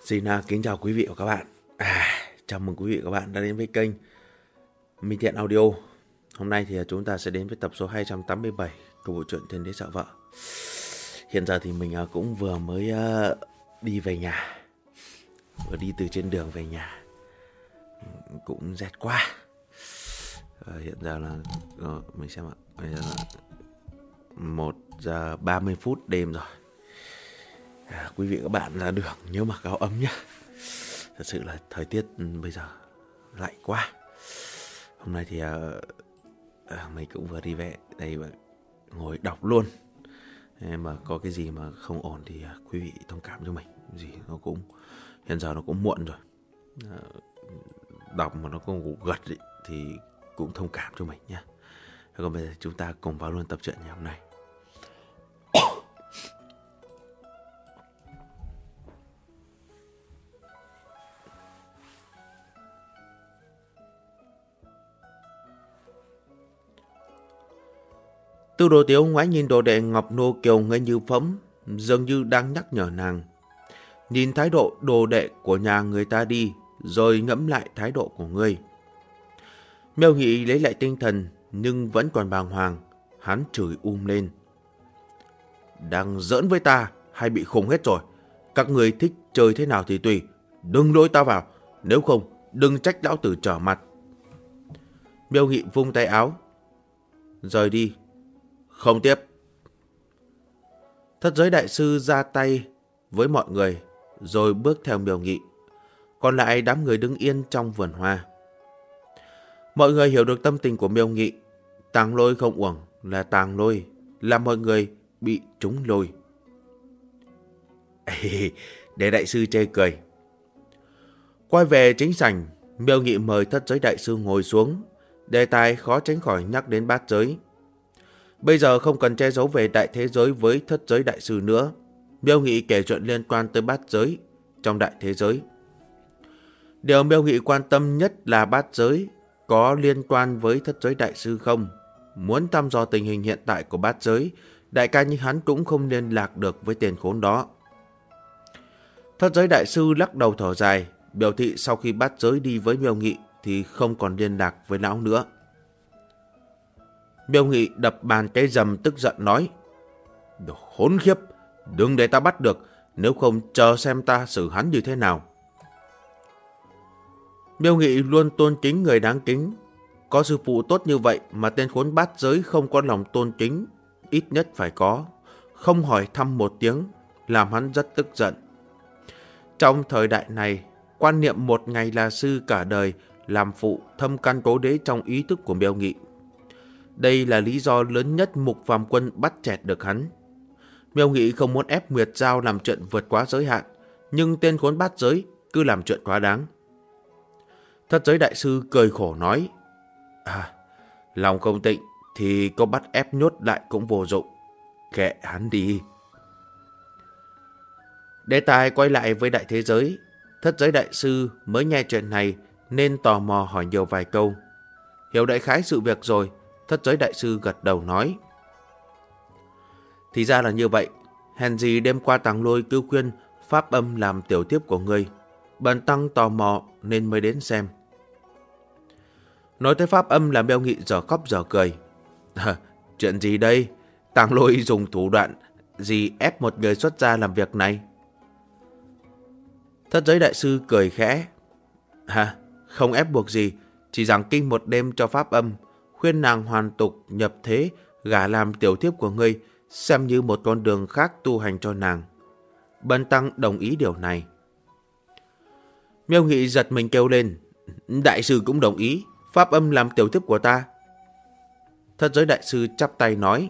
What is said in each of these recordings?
Xin kính chào quý vị và các bạn. Chào mừng quý vị và các bạn đã đến với kênh Minh Thiện Audio. Hôm nay thì chúng ta sẽ đến với tập số 287 của bộ truyện Thiên Đế Sợ Vợ. Hiện giờ thì mình cũng vừa mới đi về nhà, vừa đi từ trên đường về nhà, cũng rét quá. Hiện giờ là mình xem ạ, bây giờ là 1 giờ 30 phút đêm rồi. Quý vị và các bạn ra đường nhớ mặc áo ấm nhé. Thật sự là thời tiết bây giờ lạnh quá. Hôm nay thì mình cũng vừa đi về đây và ngồi đọc luôn. Mà có cái gì mà không ổn thì quý vị thông cảm cho mình. Gì nó cũng hiện giờ nó cũng muộn rồi. Đọc mà nó cũng ngủ gật ý, thì cũng thông cảm cho mình nhé. Còn bây giờ chúng ta cùng vào luôn tập truyện ngày hôm nay. Tư Đồ Tiếu ngoái nhìn đồ đệ Ngọc Nô Kiều ngây như phỗng, dường như đang nhắc nhở nàng. Nhìn thái độ đồ đệ của nhà người ta đi, rồi ngẫm lại thái độ của ngươi. Miêu Nghị lấy lại tinh thần, nhưng vẫn còn bàng hoàng, hắn chửi lên. Đang giỡn với ta, hay bị khùng hết rồi? Các người thích chơi thế nào thì tùy, đừng lôi ta vào, nếu không, đừng trách lão tử trở mặt. Miêu Nghị vung tay áo, rời đi. Không tiếp. Thất giới đại sư ra tay với mọi người, rồi bước theo Miêu Nghị. Còn lại đám người đứng yên trong vườn hoa. Mọi người hiểu được tâm tình của Miêu Nghị. Tàng lôi không uổng là tàng lôi, làm mọi người bị trúng lôi. Để đại sư chê cười. Quay về chính sảnh, Miêu Nghị mời thất giới đại sư ngồi xuống. Đề tài khó tránh khỏi nhắc đến bát giới. Bây giờ không cần che giấu về đại thế giới với thất giới đại sư nữa. Miêu Nghị kể chuyện liên quan tới bát giới trong đại thế giới. Điều Miêu Nghị quan tâm nhất là bát giới có liên quan với thất giới đại sư không. Muốn thăm dò tình hình hiện tại của bát giới, đại ca như hắn cũng không liên lạc được với tên khốn đó. Thất giới đại sư lắc đầu thở dài, biểu thị sau khi bát giới đi với Miêu Nghị thì không còn liên lạc với lão nữa. Miêu Nghị đập bàn cái rầm tức giận nói: Đồ khốn khiếp, đừng để ta bắt được, nếu không chờ xem ta xử hắn như thế nào. Miêu Nghị luôn tôn kính người đáng kính. Có sư phụ tốt như vậy mà tên khốn bát giới không có lòng tôn kính, ít nhất phải có. Không hỏi thăm một tiếng, làm hắn rất tức giận. Trong thời đại này, quan niệm một ngày là sư cả đời làm phụ thâm căn cố đế trong ý thức của Miêu Nghị. Đây là lý do lớn nhất Mục Phàm Quân bắt chẹt được hắn. Miêu Nghị không muốn ép Nguyệt Giao làm chuyện vượt quá giới hạn, nhưng tên khốn bát giới cứ làm chuyện quá đáng. Thất giới đại sư cười khổ nói: lòng không tịnh thì có bắt ép nhốt lại cũng vô dụng. Kệ hắn đi. Đề tài quay lại với đại thế giới. Thất giới đại sư mới nghe chuyện này nên tò mò hỏi nhiều vài câu. Hiểu đại khái sự việc rồi, thất giới đại sư gật đầu nói: Thì ra là như vậy. Hèn gì đêm qua Tàng Lôi cứu khuyên pháp âm làm tiểu tiếp của ngươi. Bần tăng tò mò nên mới đến xem. Nói tới pháp âm làm Miêu Nghị giờ khóc giờ cười. Chuyện gì đây? Tàng Lôi dùng thủ đoạn gì ép một người xuất gia làm việc này? Thất giới đại sư cười khẽ. Không ép buộc gì, chỉ giảng kinh một đêm cho pháp âm, khuyên nàng hoàn tục nhập thế, gả làm tiểu thiếp của ngươi, xem như một con đường khác tu hành cho nàng. Bần tăng đồng ý điều này. Miêu Nghị giật mình kêu lên: Đại sư cũng đồng ý pháp âm làm tiểu thiếp của ta? Thất giới đại sư chắp tay nói: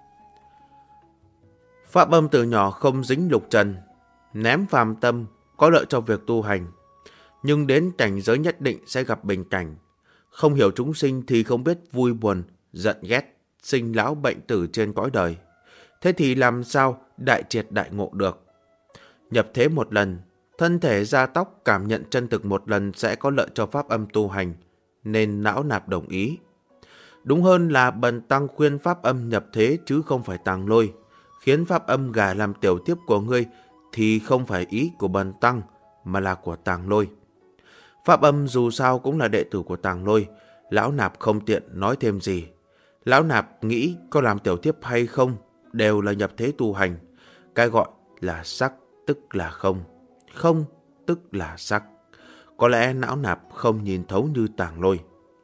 Pháp âm từ nhỏ không dính lục trần, ném phàm tâm, có lợi cho việc tu hành. Nhưng đến cảnh giới nhất định sẽ gặp bình cảnh. Không hiểu chúng sinh thì không biết vui buồn, giận ghét, sinh lão bệnh tử trên cõi đời. Thế thì làm sao đại triệt đại ngộ được? Nhập thế một lần, thân thể da tóc cảm nhận chân thực một lần sẽ có lợi cho pháp âm tu hành, nên não nạp đồng ý. Đúng hơn là bần tăng khuyên pháp âm nhập thế chứ không phải Tàng Lôi. Khiến pháp âm gả làm tiểu thiếp của ngươi thì không phải ý của bần tăng, mà là của Tàng Lôi. Pháp Âm dù sao cũng là đệ tử của Tàng Lôi, Lão Nạp không tiện nói thêm gì. Lão Nạp nghĩ có làm tiểu thiếp hay không đều là nhập thế tu hành. Cái gọi là sắc tức là không, không tức là sắc. Có lẽ Lão Nạp không nhìn thấu như Tàng Lôi.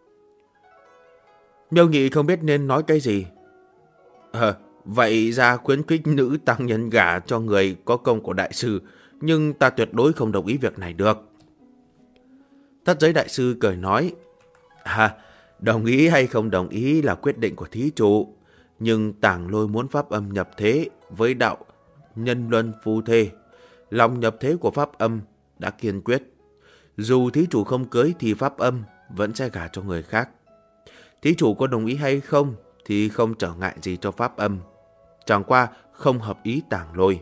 Miêu Nghị không biết nên nói cái gì. Vậy ra khuyến khích nữ tăng nhân gả cho người có công của đại sư, nhưng ta tuyệt đối không đồng ý việc này được. Thất giới đại sư cười nói, đồng ý hay không đồng ý là quyết định của thí chủ, nhưng Tàng Lôi muốn Pháp Âm nhập thế với đạo nhân luân phu thê. Lòng nhập thế của Pháp Âm đã kiên quyết. Dù thí chủ không cưới thì Pháp Âm vẫn sẽ gả cho người khác. Thí chủ có đồng ý hay không thì không trở ngại gì cho Pháp Âm. Chẳng qua không hợp ý Tàng Lôi.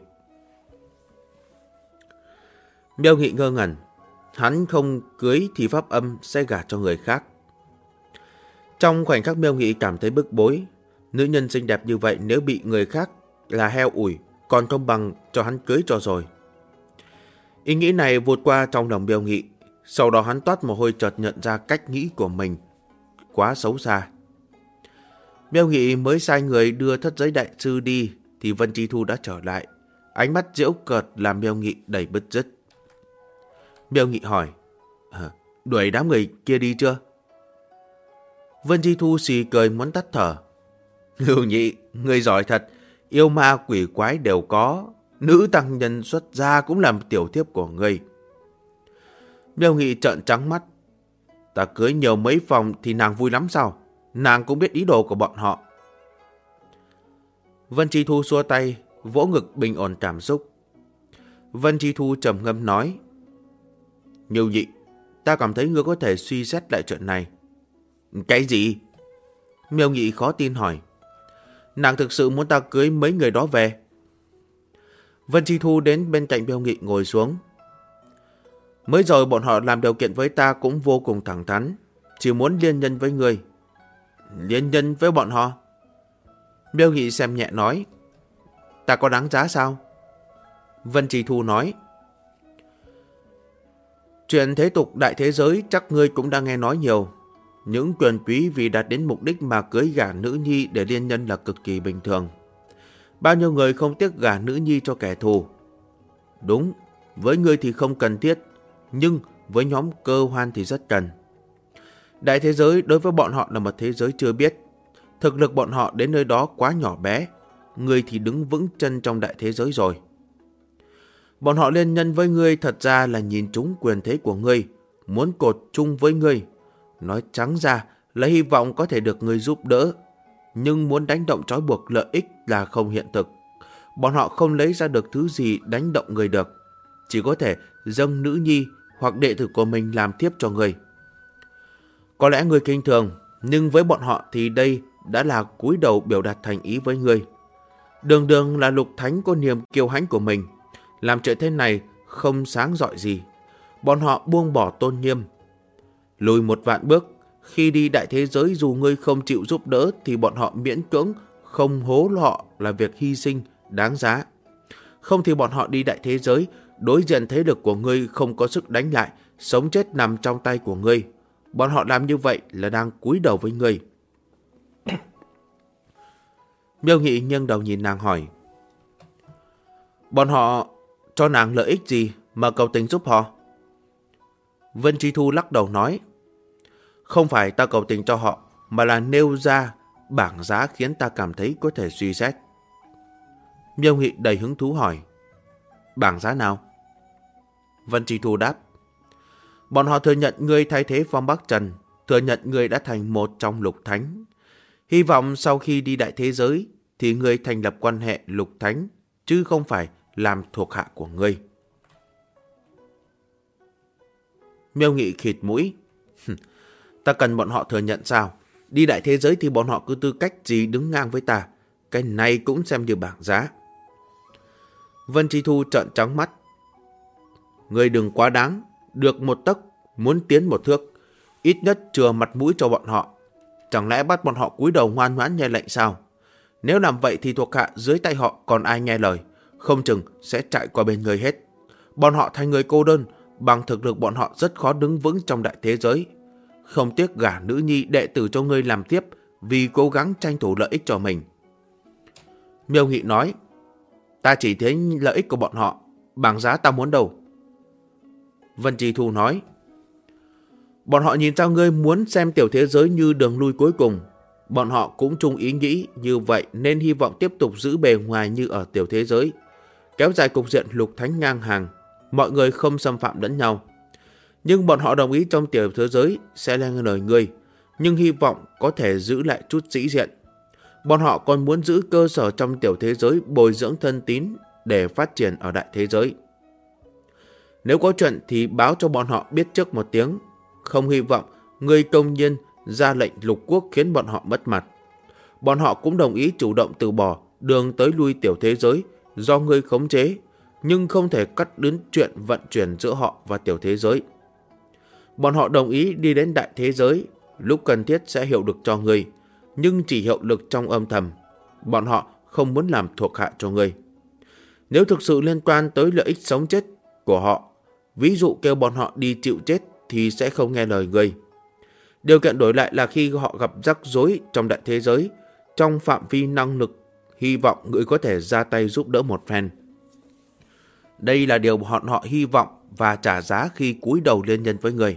Miêu Nghị ngơ ngẩn. Hắn không cưới thì Pháp Âm sẽ gả cho người khác. Trong khoảnh khắc Miêu Nghị cảm thấy bức bối. Nữ nhân xinh đẹp như vậy nếu bị người khác là heo ủi, còn không bằng cho hắn cưới cho rồi. Ý nghĩ này vụt qua trong lòng Miêu Nghị. Sau đó hắn toát mồ hôi, chợt nhận ra cách nghĩ của mình quá xấu xa. Miêu Nghị mới sai người đưa Thất giới đại sư đi thì Vân Chi Thu đã trở lại. Ánh mắt giễu cợt làm Miêu Nghị đầy bứt rứt. Miêu Nghị hỏi, đuổi đám người kia đi chưa? Vân Chi Thu xì cười muốn tắt thở. Ngưu Nhị, người giỏi thật, yêu ma quỷ quái đều có, nữ tăng nhân xuất gia cũng làm tiểu thiếp của ngươi. Miêu Nghị trợn trắng mắt. Ta cưới nhiều mấy phòng thì nàng vui lắm sao? Nàng cũng biết ý đồ của bọn họ. Vân Chi Thu xua tay, vỗ ngực bình ổn cảm xúc. Vân Chi Thu trầm ngâm nói, Ngưu Nhị, ta cảm thấy ngươi có thể suy xét lại chuyện này. Cái gì? Miêu Nghị khó tin hỏi. Nàng thực sự muốn ta cưới mấy người đó về? Vân Chi Thu đến bên cạnh Miêu Nghị ngồi xuống. Mới rồi bọn họ làm điều kiện với ta cũng vô cùng thẳng thắn, chỉ muốn liên nhân với ngươi. Liên nhân với bọn họ? Miêu Nghị xem nhẹ nói, ta có đáng giá sao? Vân Chi Thu nói, chuyện thế tục đại thế giới chắc ngươi cũng đang nghe nói nhiều. Những quyền quý vì đạt đến mục đích mà cưới gả nữ nhi để liên nhân là cực kỳ bình thường. Bao nhiêu người không tiếc gả nữ nhi cho kẻ thù. Đúng, với ngươi thì không cần thiết, nhưng với nhóm Cơ Hoan thì rất cần. Đại thế giới đối với bọn họ là một thế giới chưa biết. Thực lực bọn họ đến nơi đó quá nhỏ bé. Ngươi thì đứng vững chân trong đại thế giới rồi. Bọn họ liên nhân với ngươi thật ra là nhìn trúng quyền thế của ngươi, muốn cột chung với ngươi. Nói trắng ra là hy vọng có thể được ngươi giúp đỡ, nhưng muốn đánh động trói buộc lợi ích là không hiện thực. Bọn họ không lấy ra được thứ gì đánh động ngươi được, chỉ có thể dâng nữ nhi hoặc đệ tử của mình làm thiếp cho ngươi. Có lẽ ngươi kinh thường, nhưng với bọn họ thì đây đã là cúi đầu biểu đạt thành ý với ngươi. Đường đường là lục thánh có niềm kiêu hãnh của mình, làm chuyện thế này không sáng rọi gì. Bọn họ buông bỏ tôn nghiêm, lùi một vạn bước. Khi đi đại thế giới dù ngươi không chịu giúp đỡ thì bọn họ miễn cưỡng không hố họ là việc hy sinh đáng giá. Không thì bọn họ đi đại thế giới, đối diện thế lực của ngươi không có sức đánh lại, sống chết nằm trong tay của ngươi. Bọn họ làm như vậy là đang cúi đầu với ngươi. Miêu Nghị nghiêng đầu nhìn nàng hỏi, bọn họ cho nàng lợi ích gì mà cầu tình giúp họ? Vân Chi Thu lắc đầu nói, không phải ta cầu tình cho họ, mà là nêu ra bảng giá khiến ta cảm thấy có thể suy xét. Miêu Nghị đầy hứng thú hỏi, bảng giá nào? Vân Chi Thu đáp, bọn họ thừa nhận ngươi thay thế Phong Bắc Trần, thừa nhận ngươi đã thành một trong lục thánh. Hy vọng sau khi đi đại thế giới thì ngươi thành lập quan hệ lục thánh, chứ không phải làm thuộc hạ của ngươi. Miêu Nghị khịt mũi, ta cần bọn họ thừa nhận sao? Đi đại thế giới thì bọn họ cứ tư cách gì đứng ngang với ta? Cái này cũng xem như bảng giá. Vân Chi Thu trợn trắng mắt, ngươi đừng quá đáng, được một tấc muốn tiến một thước, ít nhất chừa mặt mũi cho bọn họ. Chẳng lẽ bắt bọn họ cúi đầu ngoan ngoãn nghe lệnh sao? Nếu làm vậy thì thuộc hạ dưới tay họ còn ai nghe lời, không chừng sẽ chạy qua bên người hết. Bọn họ thành người cô đơn, bằng thực lực bọn họ rất khó đứng vững trong đại thế giới. Không tiếc gả nữ nhi đệ tử cho ngươi làm tiếp vì cố gắng tranh thủ lợi ích cho mình. Miêu Nghị nói, ta chỉ thấy lợi ích của bọn họ, bảng giá ta muốn đâu. Vân Chi Thu nói, bọn họ nhìn ra ngươi muốn xem tiểu thế giới như đường lui cuối cùng. Bọn họ cũng chung ý nghĩ như vậy nên hy vọng tiếp tục giữ bề ngoài như ở tiểu thế giới, kéo dài cục diện lục thánh ngang hàng, mọi người không xâm phạm lẫn nhau. Nhưng bọn họ đồng ý trong tiểu thế giới sẽ nghe lời ngươi, nhưng hy vọng có thể giữ lại chút sĩ diện. Bọn họ còn muốn giữ cơ sở trong tiểu thế giới bồi dưỡng thân tín để phát triển ở đại thế giới. Nếu có chuyện thì báo cho bọn họ biết trước một tiếng, không hy vọng ngươi công nhiên ra lệnh lục quốc khiến bọn họ mất mặt. Bọn họ cũng đồng ý chủ động từ bỏ đường tới lui tiểu thế giới do ngươi khống chế, nhưng không thể cắt đứt chuyện vận chuyển giữa họ và tiểu thế giới. Bọn họ đồng ý đi đến đại thế giới, lúc cần thiết sẽ hiệu lực cho ngươi, nhưng chỉ hiệu lực trong âm thầm. Bọn họ không muốn làm thuộc hạ cho ngươi. Nếu thực sự liên quan tới lợi ích sống chết của họ, ví dụ kêu bọn họ đi chịu chết thì sẽ không nghe lời ngươi. Điều kiện đổi lại là khi họ gặp rắc rối trong đại thế giới, trong phạm vi năng lực, hy vọng ngươi có thể ra tay giúp đỡ một phen. Đây là điều bọn họ hy vọng và trả giá khi cúi đầu liên nhân với người.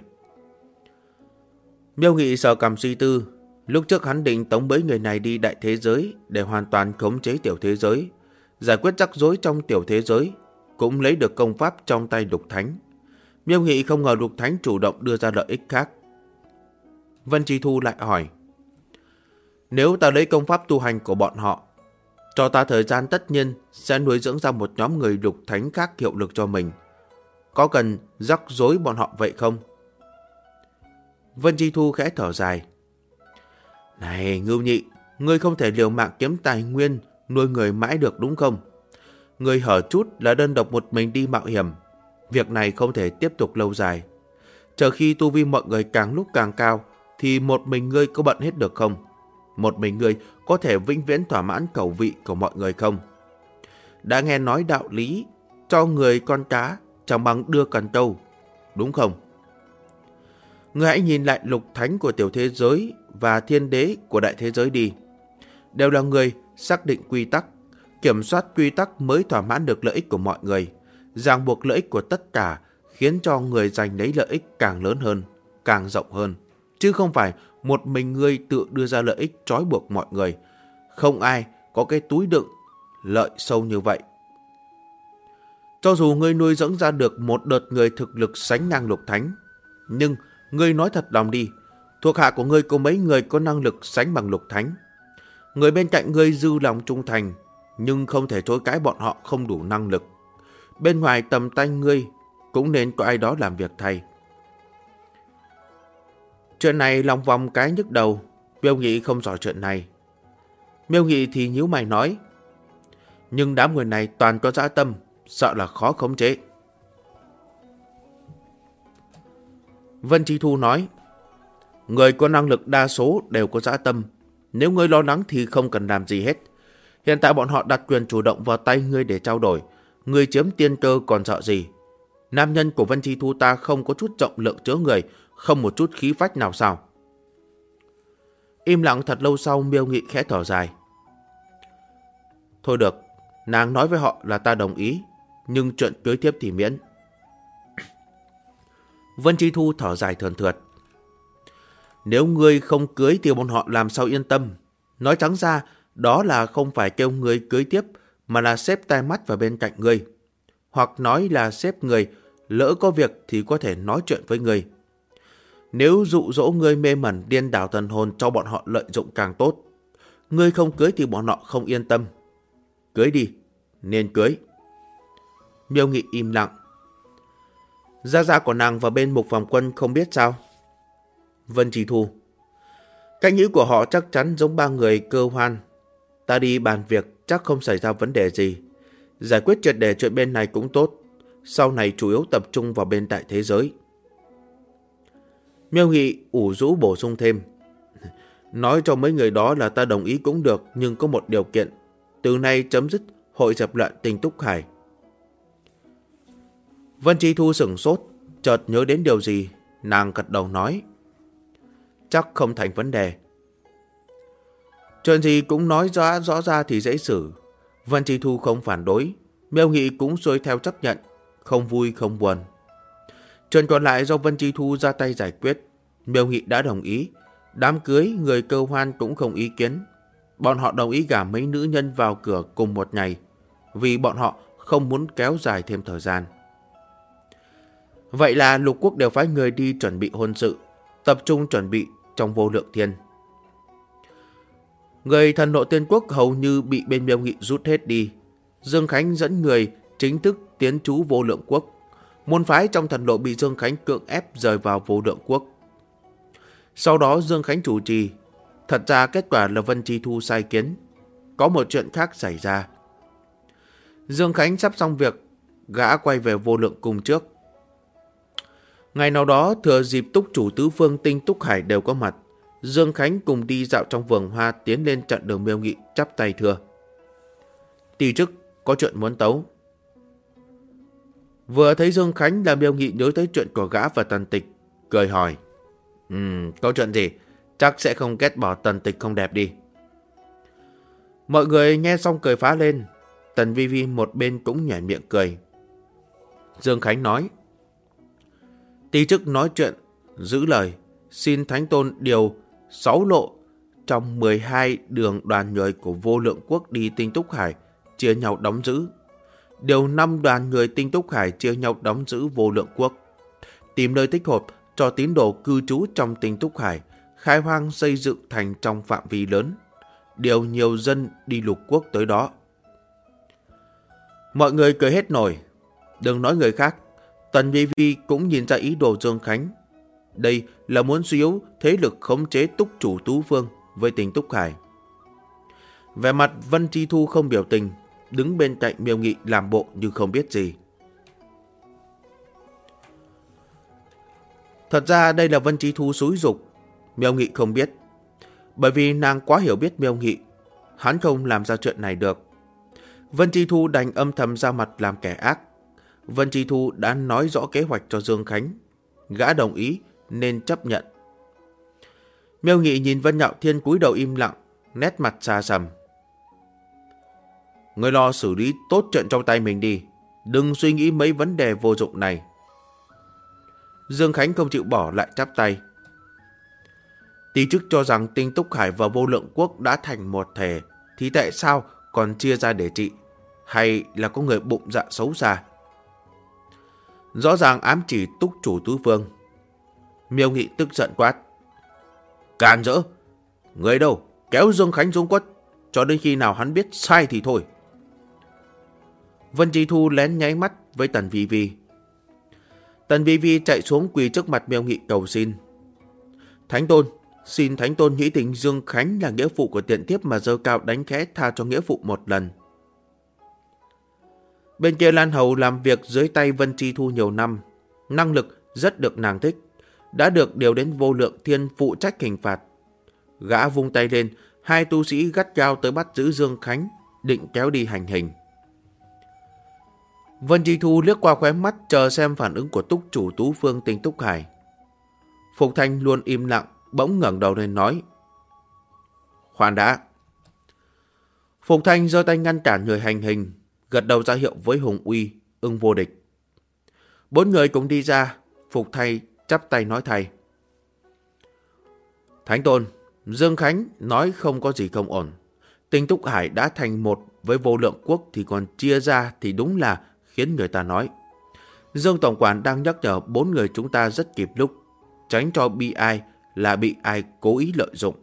Miêu Nghị sờ cằm suy tư. Lúc trước hắn định tống bấy người này đi đại thế giới để hoàn toàn khống chế tiểu thế giới, giải quyết rắc rối trong tiểu thế giới, cũng lấy được công pháp trong tay Lục Thánh. Miêu Nghị không ngờ Lục Thánh chủ động đưa ra lợi ích khác. Vân Chi Thu lại hỏi, nếu ta lấy công pháp tu hành của bọn họ, cho ta thời gian tất nhiên sẽ nuôi dưỡng ra một nhóm người Lục Thánh khác hiệu lực cho mình. Có cần rắc rối bọn họ vậy không? Vân Chi Thu khẽ thở dài. Này Ngưu Nhị, ngươi không thể liều mạng kiếm tài nguyên nuôi người mãi được đúng không? Ngươi hở chút là đơn độc một mình đi mạo hiểm. Việc này không thể tiếp tục lâu dài. Chờ khi tu vi mọi người càng lúc càng cao thì một mình ngươi có bận hết được không? Một mình ngươi có thể vĩnh viễn thỏa mãn khẩu vị của mọi người không? Đã nghe nói đạo lý, cho người con cá chẳng bằng đưa cần trâu, đúng không? Ngươi hãy nhìn lại Lục Thánh của tiểu thế giới và Thiên Đế của đại thế giới đi. Đều là người xác định quy tắc, kiểm soát quy tắc mới thỏa mãn được lợi ích của mọi người, ràng buộc lợi ích của tất cả, khiến cho người giành lấy lợi ích càng lớn hơn, càng rộng hơn. Chứ không phải một mình ngươi tự đưa ra lợi ích trói buộc mọi người. Không ai có cái túi đựng lợi sâu như vậy. Cho dù ngươi nuôi dưỡng ra được một đợt người thực lực sánh ngang Lục Thánh, nhưng ngươi nói thật lòng đi, thuộc hạ của ngươi có mấy người có năng lực sánh bằng Lục Thánh. Người bên cạnh ngươi dư lòng trung thành, nhưng không thể chối cãi bọn họ không đủ năng lực. Bên ngoài tầm tay ngươi cũng nên có ai đó làm việc thay. Chuyện này lòng vòng cái nhức đầu. Miêu Nghị không rõ chuyện này. Miêu Nghị thì nhíu mày nói, nhưng đám người này toàn có dã tâm, sợ là khó khống chế. Vân Chi Thu nói, người có năng lực đa số đều có dã tâm. Nếu ngươi lo lắng thì không cần làm gì hết. Hiện tại bọn họ đặt quyền chủ động vào tay ngươi để trao đổi. Ngươi chiếm tiên cơ còn sợ gì? Nam nhân của Vân Chi Thu ta không có chút trọng lượng chứa người, không một chút khí phách nào sao? Im lặng thật lâu sau, Miêu Nghị khẽ thở dài. Thôi được, nàng nói với họ là ta đồng ý, nhưng chuyện cưới tiếp thì miễn. Vân Chi Thu thở dài thườn thượt. Nếu ngươi không cưới thì bọn họ làm sao yên tâm? Nói trắng ra, đó là không phải kêu ngươi cưới tiếp, mà là xếp tai mắt vào bên cạnh ngươi. Hoặc nói là xếp người, lỡ có việc thì có thể nói chuyện với ngươi. Nếu dụ dỗ ngươi mê mẩn điên đảo thần hồn cho bọn họ lợi dụng càng tốt. Ngươi không cưới thì bọn họ không yên tâm. Cưới đi, nên cưới. Miêu Nghị im lặng. Gia gia của nàng và bên Mục Phàm Quân không biết sao? Vân Chi Thu. Cách nghĩ của họ chắc chắn giống ba người Cơ Hoan. Ta đi bàn việc chắc không xảy ra vấn đề gì. Giải quyết triệt để chuyện bên này cũng tốt. Sau này chủ yếu tập trung vào bên đại thế giới. Miêu Nghị ủ rũ bổ sung thêm. Nói cho mấy người đó là ta đồng ý cũng được, nhưng có một điều kiện. Từ nay chấm dứt hội dập loạn Tình Túc Hải. Vân Chi Thu sửng sốt, chợt nhớ đến điều gì, nàng gật đầu nói: chắc không thành vấn đề. Chuyện gì cũng nói rõ ra thì dễ xử. Vân Chi Thu không phản đối, Miêu Nghị cũng xuôi theo chấp nhận, không vui không buồn. Chuyện còn lại do Vân Chi Thu ra tay giải quyết. Miêu Nghị đã đồng ý. Đám cưới người Cơ Hoan cũng không ý kiến. Bọn họ đồng ý gả mấy nữ nhân vào cửa cùng một ngày, vì bọn họ không muốn kéo dài thêm thời gian. Vậy là lục quốc đều phái người đi chuẩn bị hôn sự, tập trung chuẩn bị trong Vô Lượng Thiên. Người Thần Nộ Tiên Quốc hầu như bị bên Miêu Nghị rút hết đi. Dương Khánh dẫn người chính thức tiến trú Vô Lượng Quốc. Môn phái trong thần lộ bị Dương Khánh cưỡng ép rời vào Vô Lượng Quốc. Sau đó Dương Khánh chủ trì. Thật ra kết quả là Vân Chi Thu sai kiến. Có một chuyện khác xảy ra. Dương Khánh sắp xong việc, gã quay về Vô Lượng Cung trước. Ngày nào đó thừa dịp túc chủ tứ phương Tinh Túc Hải đều có mặt, Dương Khánh cùng đi dạo trong vườn hoa, tiến lên chặn đường Miêu Nghị, chắp tay thưa: tỷ chức có chuyện muốn tấu. Vừa thấy Dương Khánh là Miêu Nghị nhớ tới chuyện của gã và Tần Tịch, cười hỏi: có chuyện gì? Chắc sẽ không ghét bỏ Tần Tịch không đẹp đi. Mọi người nghe xong cười phá lên. Tần Vi Vi một bên cũng nhoẻn miệng cười. Dương Khánh nói: tỷ chức nói chuyện giữ lời, xin Thánh Tôn điều 6 lộ trong 12 đường đoàn người của Vô Lượng Quốc đi Tinh Túc Hải, chia nhau đóng giữ. Điều 5 đoàn người Tinh Túc Hải chia nhau đóng giữ Vô Lượng Quốc. Tìm nơi thích hợp cho tín đồ cư trú trong Tinh Túc Hải, khai hoang xây dựng thành trong phạm vi lớn. Điều nhiều dân đi lục quốc tới đó. Mọi người cười hết nổi. Đừng nói người khác, Tần Vi Vi cũng nhìn ra ý đồ Dương Khánh. Đây là muốn suy yếu thế lực khống chế túc chủ Tú Phương với Tinh Túc Hải. Vẻ mặt Vân Chi Thu không biểu tình, đứng bên cạnh Miêu Nghị làm bộ như không biết gì. Thật ra đây là Vân Chi Thu xúi giục. Miêu Nghị không biết, bởi vì nàng quá hiểu biết Miêu Nghị, hắn không làm ra chuyện này được. Vân Chi Thu đành âm thầm ra mặt làm kẻ ác. Vân Chi Thu đã nói rõ kế hoạch cho Dương Khánh, gã đồng ý nên chấp nhận. Miêu Nghị nhìn Vân Nhạo Thiên cúi đầu im lặng, nét mặt xa sầm. Ngươi lo xử lý tốt chuyện trong tay mình đi, đừng suy nghĩ mấy vấn đề vô dụng này. Dương Khánh không chịu bỏ, lại chắp tay. Tỷ chức cho rằng Tinh Túc Hải và Vô Lượng Quốc đã thành một thể, thì tại sao còn chia ra để trị? Hay là có người bụng dạ xấu xa? Rõ ràng ám chỉ túc chủ Tứ Phương. Miêu Nghị tức giận quát: càn rỡ! Người đâu? Kéo Dương Khánh xuống quất, cho đến khi nào hắn biết sai thì thôi. Vân Chi Thu lén nháy mắt với Tần Vi Vi. Tần Vi Vi chạy xuống quỳ trước mặt Miêu Nghị cầu xin: Thánh Tôn, xin Thánh Tôn nghĩ tình Dương Khánh là nghĩa phụ của tiện thiếp mà dơ cao đánh khẽ tha cho nghĩa phụ một lần. Bên kia Lan Hầu làm việc dưới tay Vân Chi Thu nhiều năm, năng lực rất được nàng thích, đã được điều đến Vô Lượng Thiên phụ trách hình phạt. Gã vung tay lên, hai tu sĩ gắt gao tới bắt giữ Dương Khánh, định kéo đi hành hình. Vân Chi Thu liếc qua khóe mắt chờ xem phản ứng của túc chủ Tú Phương Tinh Túc Hải. Phục Thanh luôn im lặng, bỗng ngẩng đầu lên nói: khoan đã. Phục Thanh giơ tay ngăn cản người hành hình, gật đầu ra hiệu với Hùng Uy, Ưng Vô Địch. 4 người cũng đi ra. Phục Thanh chắp tay nói thầy: Thánh Tôn, Dương Khánh nói không có gì không ổn. Tinh Túc Hải đã thành một với Vô Lượng Quốc thì còn chia ra thì đúng là khiến người ta nói. Dương Tổng Quản đang nhắc nhở 4 người chúng ta rất kịp lúc, tránh cho bi ai là bị ai cố ý lợi dụng.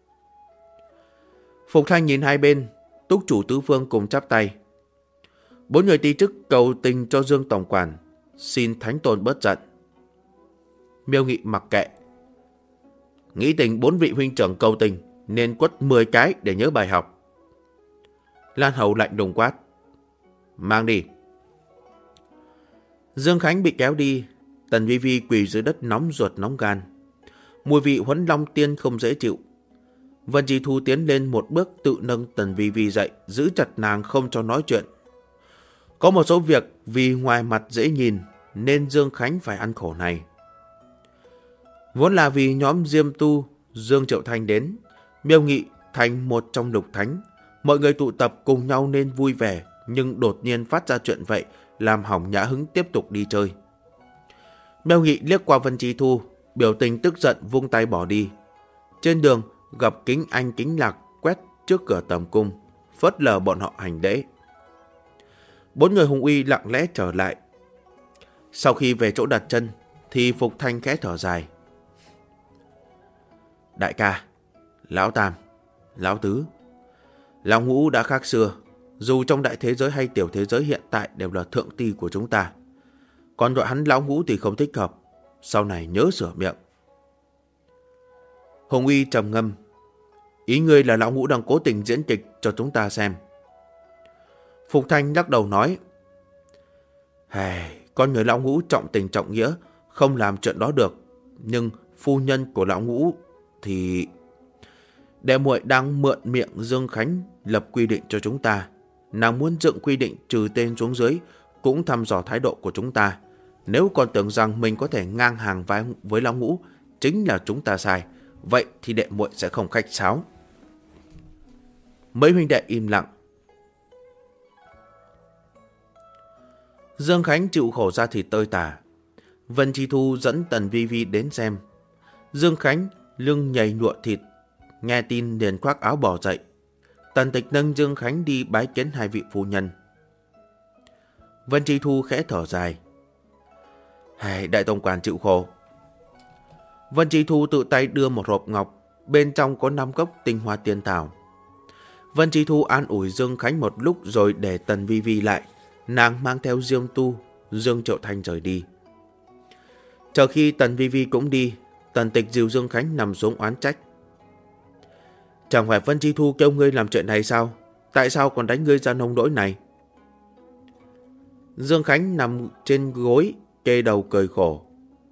Phục Thanh nhìn hai bên, túc chủ Tứ Phương cùng chắp tay. 4 người ti chức cầu tình cho Dương Tổng Quản, xin Thánh Tôn bớt giận. Miêu Nghị mặc kệ. Nghĩ tình 4 vị huynh trưởng cầu tình nên quất 10 cái để nhớ bài học. Lan Hầu lạnh lùng quát: mang đi. Dương Khánh bị kéo đi. Tần Vi Vi quỳ dưới đất nóng ruột nóng gan. Mùi vị Huấn Long Tiên không dễ chịu. Vân Chi Thu tiến lên một bước tự nâng Tần Vi Vi dậy, giữ chặt nàng không cho nói chuyện. Có một số việc vì ngoài mặt dễ nhìn nên Dương Khánh phải ăn khổ này. Vốn là vì nhóm Diêm Tu, Dương Triệu Thanh đến, Miêu Nghị thành một trong lục thánh. Mọi người tụ tập cùng nhau nên vui vẻ, nhưng đột nhiên phát ra chuyện vậy, làm hỏng nhã hứng tiếp tục đi chơi. Miêu Nghị liếc qua Vân Chi Thu, biểu tình tức giận vung tay bỏ đi. Trên đường gặp Kính Anh Kính Lạc quét trước cửa tầm cung, phớt lờ bọn họ hành lễ. 4 người hùng uy lặng lẽ trở lại. Sau khi về chỗ đặt chân thì Phục Thanh khẽ thở dài. Đại ca, Lão Tam, Lão Tứ, Lão Ngũ đã khác xưa. Dù trong đại thế giới hay tiểu thế giới hiện tại đều là thượng ti của chúng ta. Còn gọi hắn Lão Ngũ thì không thích hợp. Sau này nhớ sửa miệng. Hùng uy trầm ngâm. Ý ngươi là Lão Ngũ đang cố tình diễn kịch cho chúng ta xem. Phục Thanh lắc đầu nói. Con người Lão Ngũ trọng tình trọng nghĩa, không làm chuyện đó được. Nhưng phu nhân của Lão Ngũ thì... Đệ muội đang mượn miệng Dương Khánh lập quy định cho chúng ta. Nàng muốn dựng quy định trừ tên xuống dưới, cũng thăm dò thái độ của chúng ta. Nếu còn tưởng rằng mình có thể ngang hàng với Lão Ngũ, chính là chúng ta sai. Vậy thì đệ muội sẽ không khách sáo. Mấy huynh đệ im lặng. Dương Khánh chịu khổ ra thịt tơi tả. Vân Chi Thu dẫn Tần Vi Vi đến xem. Dương Khánh lưng nhầy nhụa thịt, nghe tin liền khoác áo bỏ dậy. Tần Tịch nâng Dương Khánh đi bái kiến hai vị phu nhân. Vân Chi Thu khẽ thở dài. Đại tổng quản chịu khổ. Vân Chi Thu tự tay đưa một hộp ngọc, bên trong có 5 cốc tinh hoa tiên thảo. Vân Chi Thu an ủi Dương Khánh một lúc rồi để Tần Vi Vi lại. Nàng mang theo Diêm Tu, Dương Triệu Thanh rời đi. Chờ khi Tần Vi Vi cũng đi, Tần Tịch dìu Dương Khánh nằm xuống oán trách. Chẳng phải Vân Chi Thu kêu ngươi làm chuyện này sao? Tại sao còn đánh ngươi ra nông nỗi này? Dương Khánh nằm trên gối, kê đầu cười khổ.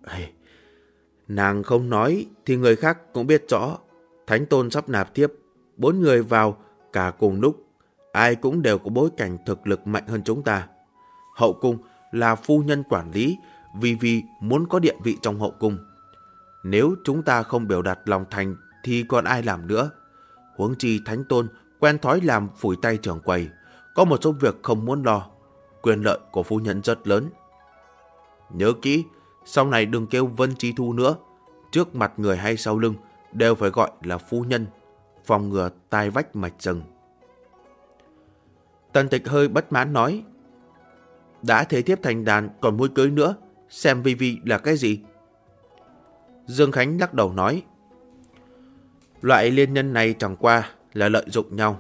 Nàng không nói thì người khác cũng biết rõ. Thánh Tôn sắp nạp thiếp, 4 người vào cả cùng lúc. Ai cũng đều có bối cảnh thực lực mạnh hơn chúng ta. Hậu cung là phu nhân quản lý, vì muốn có địa vị trong hậu cung. Nếu chúng ta không biểu đạt lòng thành thì còn ai làm nữa? Huống chi Thánh Tôn quen thói làm phủi tay trưởng quầy, có một số việc không muốn lo. Quyền lợi của phu nhân rất lớn. Nhớ kỹ, sau này đừng kêu Vân Chi Thu nữa. Trước mặt người hay sau lưng đều phải gọi là phu nhân, phòng ngừa tai vách mạch rừng. Tần Tịch hơi bất mãn nói. Đã thế thiếp thành đàn còn muốn cưới nữa, xem Vi Vi là cái gì? Dương Khánh lắc đầu nói. Loại liên nhân này chẳng qua là lợi dụng nhau.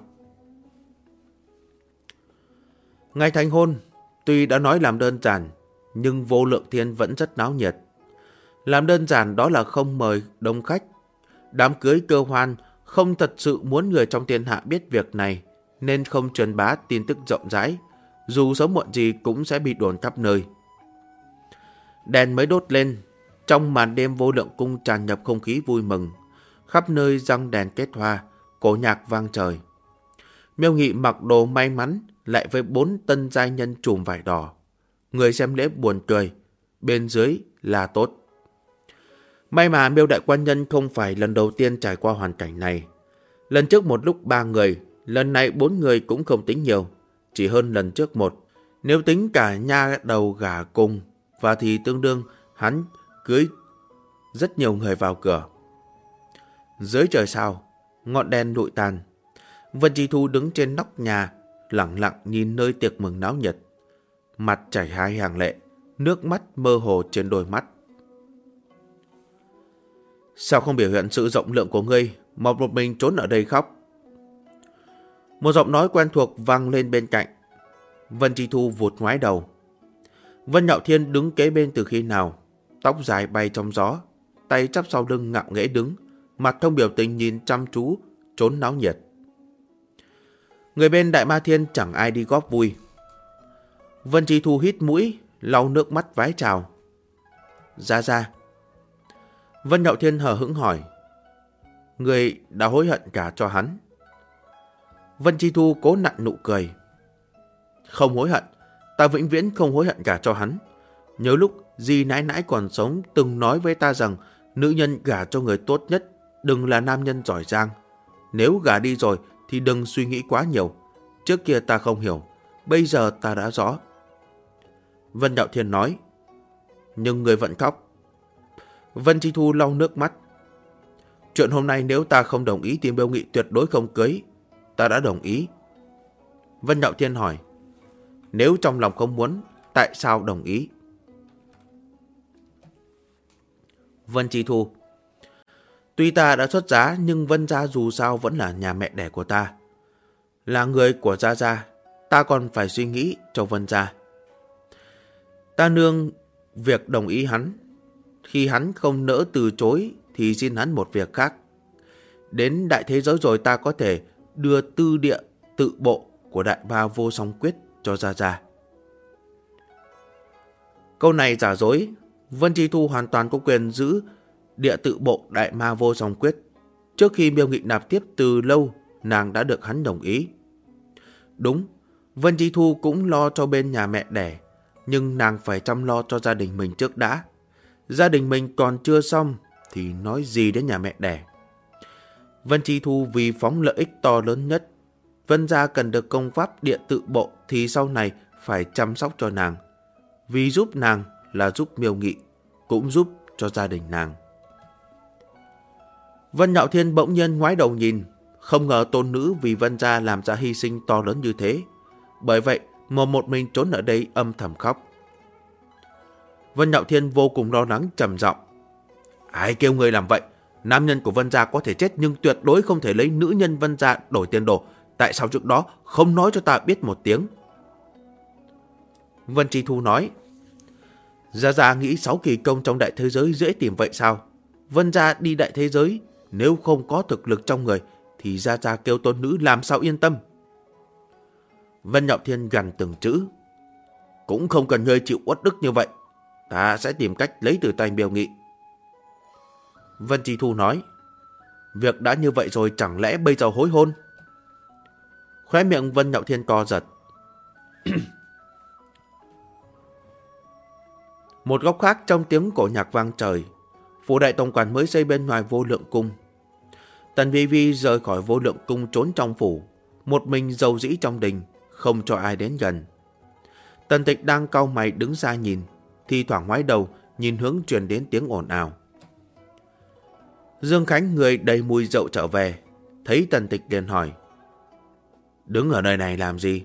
Ngày thành hôn, tuy đã nói làm đơn giản, nhưng Vô Lượng Thiên vẫn rất náo nhiệt. Làm đơn giản đó là không mời đông khách. Đám cưới cơ hoan không thật sự muốn người trong thiên hạ biết việc này, nên không truyền bá tin tức rộng rãi. Dù sớm muộn gì cũng sẽ bị đồn khắp nơi. Đèn mới đốt lên, trong màn đêm Vô Lượng cung tràn nhập không khí vui mừng. Khắp nơi răng đèn kết hoa, cổ nhạc vang trời. Miêu Nghị mặc đồ may mắn, lại với 4 tân giai nhân trùm vải đỏ. Người xem lễ buồn cười, bên dưới là tốt. May mà Miêu đại quan nhân không phải lần đầu tiên trải qua hoàn cảnh này. Lần trước một lúc 3 người, lần này 4 người cũng không tính nhiều, chỉ hơn lần trước 1. Nếu tính cả nha đầu gả cùng, và thì tương đương hắn cưới rất nhiều người vào cửa. Dưới trời sao, ngọn đèn lụi tàn. Vân Chi Thu đứng trên nóc nhà, lặng lặng nhìn nơi tiệc mừng náo nhiệt. Mặt chảy 2 hàng lệ, nước mắt mơ hồ trên đôi mắt. Sao không biểu hiện sự rộng lượng của ngươi, mà một mình trốn ở đây khóc? Một giọng nói quen thuộc vang lên bên cạnh. Vân Chi Thu vụt ngoái đầu. Vân Nhạo Thiên đứng kế bên từ khi nào, tóc dài bay trong gió, tay chắp sau lưng ngạo nghễ đứng, mặt không biểu tình nhìn chăm chú, trốn náo nhiệt. Người bên Đại Ma Thiên chẳng ai đi góp vui. Vân Chi Thu hít mũi, lau nước mắt vái chào. Ra. Vân Nhạo Thiên hờ hững hỏi. Người đã hối hận cả cho hắn. Vân Chi Thu cố nặn nụ cười. Không hối hận, ta vĩnh viễn không hối hận cả cho hắn. Nhớ lúc dì nãi nãi còn sống từng nói với ta rằng nữ nhân gả cho người tốt nhất đừng là nam nhân giỏi giang. Nếu gả đi rồi thì đừng suy nghĩ quá nhiều. Trước kia ta không hiểu, bây giờ ta đã rõ. Vân Đạo Thiên nói. Nhưng người vẫn khóc. Vân Chi Thu lau nước mắt. Chuyện hôm nay nếu ta không đồng ý thì Miêu Nghị tuyệt đối không cưới. Ta đã đồng ý. Vân Đạo Thiên hỏi. Nếu trong lòng không muốn, tại sao đồng ý? Vân Chi Thu. Tuy ta đã xuất giá nhưng Vân gia dù sao vẫn là nhà mẹ đẻ của ta. Là người của Gia Gia, ta còn phải suy nghĩ cho Vân gia. Ta nương việc đồng ý hắn. Khi hắn không nỡ từ chối thì xin hắn một việc khác. Đến đại thế giới rồi ta có thể đưa tư địa tự bộ của Đại Ma Vô Song Quyết cho Gia Gia. Câu này giả dối. Vân Chi Thu hoàn toàn có quyền giữ địa tự bộ Đại Ma Vô Song Quyết. Trước khi Miêu Nghị nạp tiếp từ lâu, nàng đã được hắn đồng ý. Đúng, Vân Chi Thu cũng lo cho bên nhà mẹ đẻ, nhưng nàng phải chăm lo cho gia đình mình trước đã. Gia đình mình còn chưa xong thì nói gì đến nhà mẹ đẻ. Vân Chi Thu vì phóng lợi ích to lớn nhất. Vân gia cần được công pháp địa tự bộ thì sau này phải chăm sóc cho nàng. Vì giúp nàng là giúp Miêu Nghị, cũng giúp cho gia đình nàng. Vân Đạo Thiên bỗng nhiên ngoái đầu nhìn, không ngờ tôn nữ vì Vân gia làm ra hy sinh to lớn như thế. Bởi vậy mà một mình trốn ở đây âm thầm khóc. Vân Đạo Thiên vô cùng lo lắng trầm giọng. Ai kêu người làm vậy? Nam nhân của Vân gia có thể chết nhưng tuyệt đối không thể lấy nữ nhân Vân gia đổi tiền đồ. Tại sao trước đó không nói cho ta biết một tiếng? Vân Chi Thu nói. Gia Gia nghĩ 6 kỳ công trong đại thế giới dễ tìm vậy sao? Vân gia đi đại thế giới, nếu không có thực lực trong người thì Gia Gia kêu tôn nữ làm sao yên tâm? Vân Đạo Thiên gằn từng chữ. Cũng không cần ngươi chịu uất ức như vậy. Ta sẽ tìm cách lấy từ tay Miêu Nghị. Vân Chi Thu nói. Việc đã như vậy rồi chẳng lẽ bây giờ hối hôn? Khóe miệng Vân Đạo Thiên co giật. Một góc khác trong tiếng cổ nhạc vang trời, phủ đại tổng quản mới xây bên ngoài Vô Lượng Cung. Tần Vi Vi rời khỏi Vô Lượng Cung trốn trong phủ, một mình rầu rĩ trong đình, không cho ai đến gần. Tần Tịch đang cau mày đứng xa nhìn, thi thoảng ngoái đầu nhìn hướng truyền đến tiếng ồn ào. Dương Khánh người đầy mùi rượu trở về, thấy Tần Tịch liền hỏi. Đứng ở nơi này làm gì?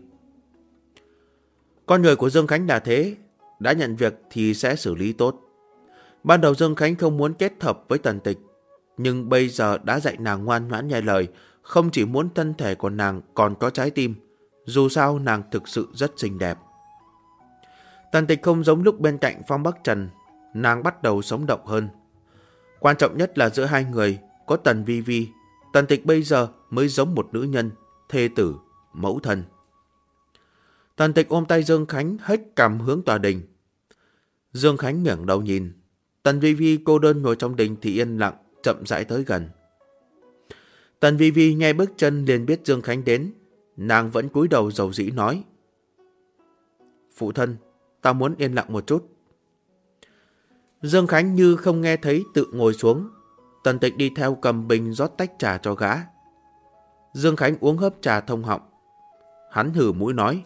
Con người của Dương Khánh là thế, đã nhận việc thì sẽ xử lý tốt. Ban đầu Dương Khánh không muốn kết hợp với Tần Tịch, nhưng bây giờ đã dạy nàng ngoan ngoãn nghe lời, không chỉ muốn thân thể của nàng còn có trái tim, dù sao nàng thực sự rất xinh đẹp. Tần Tịch không giống lúc bên cạnh Phong Bắc Trần, nàng bắt đầu sống động hơn. Quan trọng nhất là giữa hai người có Tần Vi Vi, Tần Tịch bây giờ mới giống một nữ nhân, thê tử, mẫu thân. Tần Tịch ôm tay Dương Khánh hất cằm hướng tòa đình. Dương Khánh ngẩng đầu nhìn. Tần Vi Vi cô đơn ngồi trong đình thì yên lặng, chậm rãi tới gần. Tần Vi Vi nghe bước chân liền biết Dương Khánh đến. Nàng vẫn cúi đầu rầu rĩ nói. Phụ thân, ta muốn yên lặng một chút. Dương Khánh như không nghe thấy tự ngồi xuống. Tần Tịch đi theo cầm bình rót tách trà cho gã. Dương Khánh uống hớp trà thông họng. Hắn hừ mũi nói.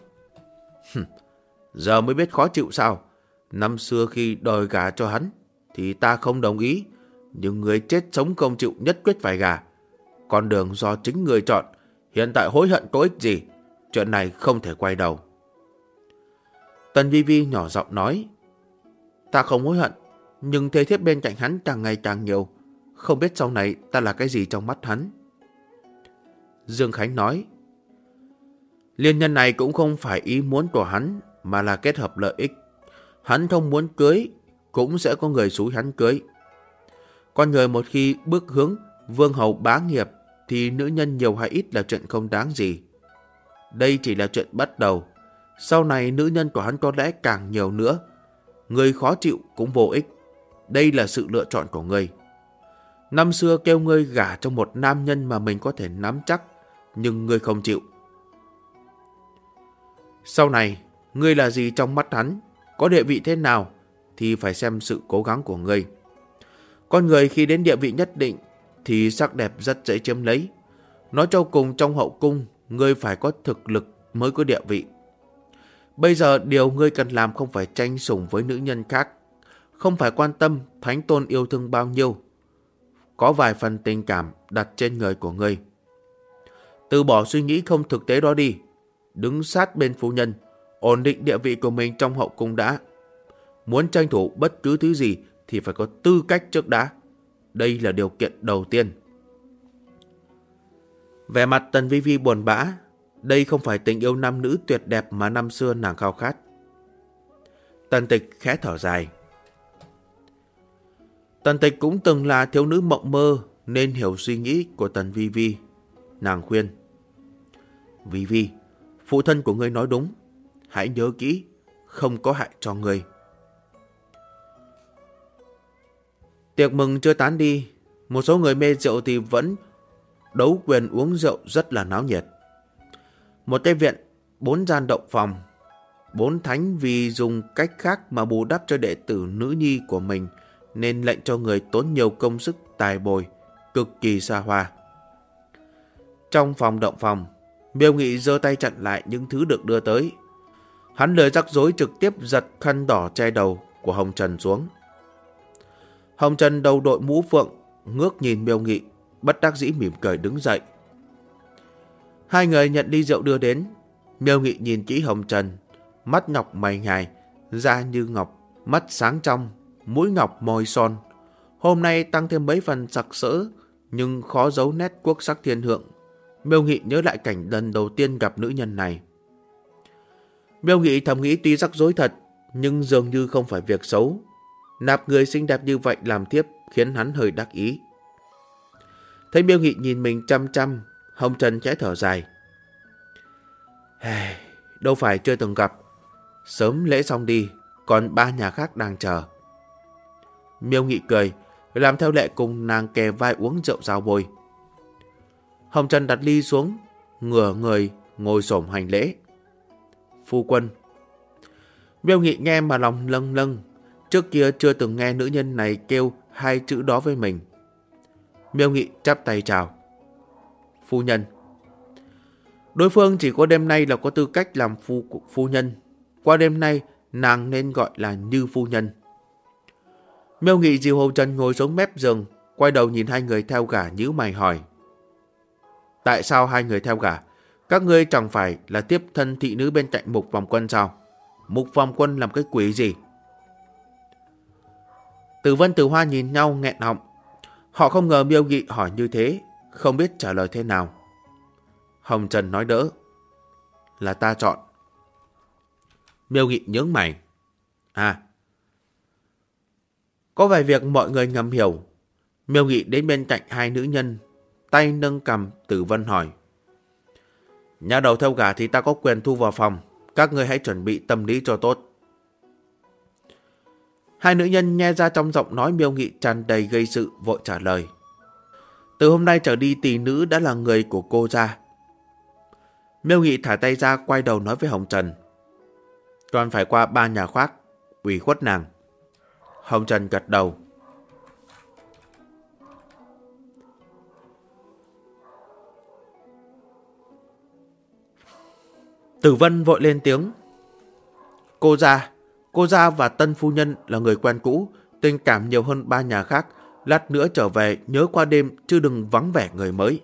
Giờ mới biết khó chịu sao? Năm xưa khi đòi gả cho hắn thì ta không đồng ý, nhưng người chết sống không chịu nhất quyết phải gả. Con đường do chính người chọn, hiện tại hối hận có ích gì? Chuyện này không thể quay đầu. Tần Vi Vi nhỏ giọng nói. Ta không hối hận, nhưng thế thiếp bên cạnh hắn càng ngày càng nhiều, không biết sau này ta là cái gì trong mắt hắn. Dương Khánh nói. Liên nhân này cũng không phải ý muốn của hắn, mà là kết hợp lợi ích. Hắn không muốn cưới, cũng sẽ có người xúi hắn cưới. Con người một khi bước hướng vương hầu bá nghiệp, thì nữ nhân nhiều hay ít là chuyện không đáng gì. Đây chỉ là chuyện bắt đầu. Sau này nữ nhân của hắn có lẽ càng nhiều nữa. Người khó chịu cũng vô ích. Đây là sự lựa chọn của ngươi. Năm xưa kêu ngươi gả cho một nam nhân mà mình có thể nắm chắc, nhưng ngươi không chịu. Sau này, ngươi là gì trong mắt hắn, có địa vị thế nào, thì phải xem sự cố gắng của ngươi. Con người khi đến địa vị nhất định thì sắc đẹp rất dễ chiếm lấy. Nói cho cùng trong hậu cung, ngươi phải có thực lực mới có địa vị. Bây giờ điều ngươi cần làm không phải tranh sủng với nữ nhân khác, không phải quan tâm thánh tôn yêu thương bao nhiêu. Có vài phần tình cảm đặt trên người của ngươi. Từ bỏ suy nghĩ không thực tế đó đi. Đứng sát bên phu nhân, ổn định địa vị của mình trong hậu cung đã. Muốn tranh thủ bất cứ thứ gì thì phải có tư cách trước đã. Đây là điều kiện đầu tiên. Vẻ mặt Tần Vi Vi buồn bã. Đây không phải tình yêu nam nữ tuyệt đẹp mà năm xưa nàng khao khát. Tần Tịch khẽ thở dài. Tần Tịch cũng từng là thiếu nữ mộng mơ nên hiểu suy nghĩ của Tần Vi Vi. Nàng khuyên. Vi Vi, phụ thân của ngươi nói đúng. Hãy nhớ kỹ, không có hại cho ngươi. Tiệc mừng chưa tán đi, một số người mê rượu thì vẫn đấu quyền uống rượu rất là náo nhiệt. Một cái viện, 4 gian động phòng. 4 thánh vì dùng cách khác mà bù đắp cho đệ tử nữ nhi của mình nên lệnh cho người tốn nhiều công sức tài bồi, cực kỳ xa hoa. Trong phòng động phòng, Miêu Nghị giơ tay chặn lại những thứ được đưa tới. Hắn lười rắc rối trực tiếp giật khăn đỏ che đầu của Hồng Trần xuống. Hồng Trần đầu đội mũ phượng, ngước nhìn Miêu Nghị, bất đắc dĩ mỉm cười đứng dậy. Hai người nhận ly rượu đưa đến. Miêu Nghị nhìn kỹ Hồng Trần, mắt ngọc mày ngài, da như ngọc, mắt sáng trong, mũi ngọc môi son. Hôm nay tăng thêm mấy phần sặc sỡ, nhưng khó giấu nét quốc sắc thiên hượng. Miêu Nghị nhớ lại cảnh lần đầu tiên gặp nữ nhân này. Miêu Nghị thầm nghĩ tuy rắc rối thật, nhưng dường như không phải việc xấu. Nạp người xinh đẹp như vậy làm thiếp khiến hắn hơi đắc ý. Thấy Miêu Nghị nhìn mình chăm chăm, Hồng Trần khẽ thở dài. Đâu phải chưa từng gặp. Sớm lễ xong đi, còn 3 nhà khác đang chờ. Miêu Nghị cười, làm theo lệ cùng nàng kề vai uống rượu giao bôi. Hồng Trần đặt ly xuống, ngửa người ngồi xổm hành lễ. Phu quân. Miêu Nghị nghe mà lòng lâng lâng. Trước kia chưa từng nghe nữ nhân này kêu 2 chữ đó với mình. Miêu Nghị chắp tay chào. Phu nhân. Đối phương chỉ có đêm nay là có tư cách làm phu nhân. Qua đêm nay nàng nên gọi là Như phu nhân. Miêu Nghị dìu Hồng Trần ngồi xuống mép giường, quay đầu nhìn hai người theo gả nhíu mày hỏi. Tại sao hai người theo gả? Các ngươi chẳng phải là tiếp thân thị nữ bên cạnh Mục Vòng Quân sao? Mục Vòng Quân làm cái quỷ gì? Tử Vân Tử Hoa nhìn nhau nghẹn họng. Họ không ngờ Miêu Nghị hỏi như thế, không biết trả lời thế nào. Hồng Trần nói đỡ. Là ta chọn. Miêu Nghị nhướng mày. Có vài việc mọi người ngầm hiểu. Miêu Nghị đến bên cạnh hai nữ nhân, tay nâng cằm. Tử Vân hỏi. Nhà đầu theo gả thì ta có quyền thu vào phòng. Các ngươi hãy chuẩn bị tâm lý cho tốt. Hai nữ nhân nghe ra trong giọng nói Miêu Nghị tràn đầy gây sự, vội trả lời. Từ hôm nay trở đi tỷ nữ đã là người của cô gia. Miêu Nghị thả tay ra, quay đầu nói với Hồng Trần. Còn phải qua 3 nhà khác, ủy khuất nàng. Hồng Trần gật đầu. Tử Vân vội lên tiếng. Cô gia và tân phu nhân là người quen cũ, tình cảm nhiều hơn 3 nhà khác. Lát nữa trở về nhớ qua đêm chứ đừng vắng vẻ người mới.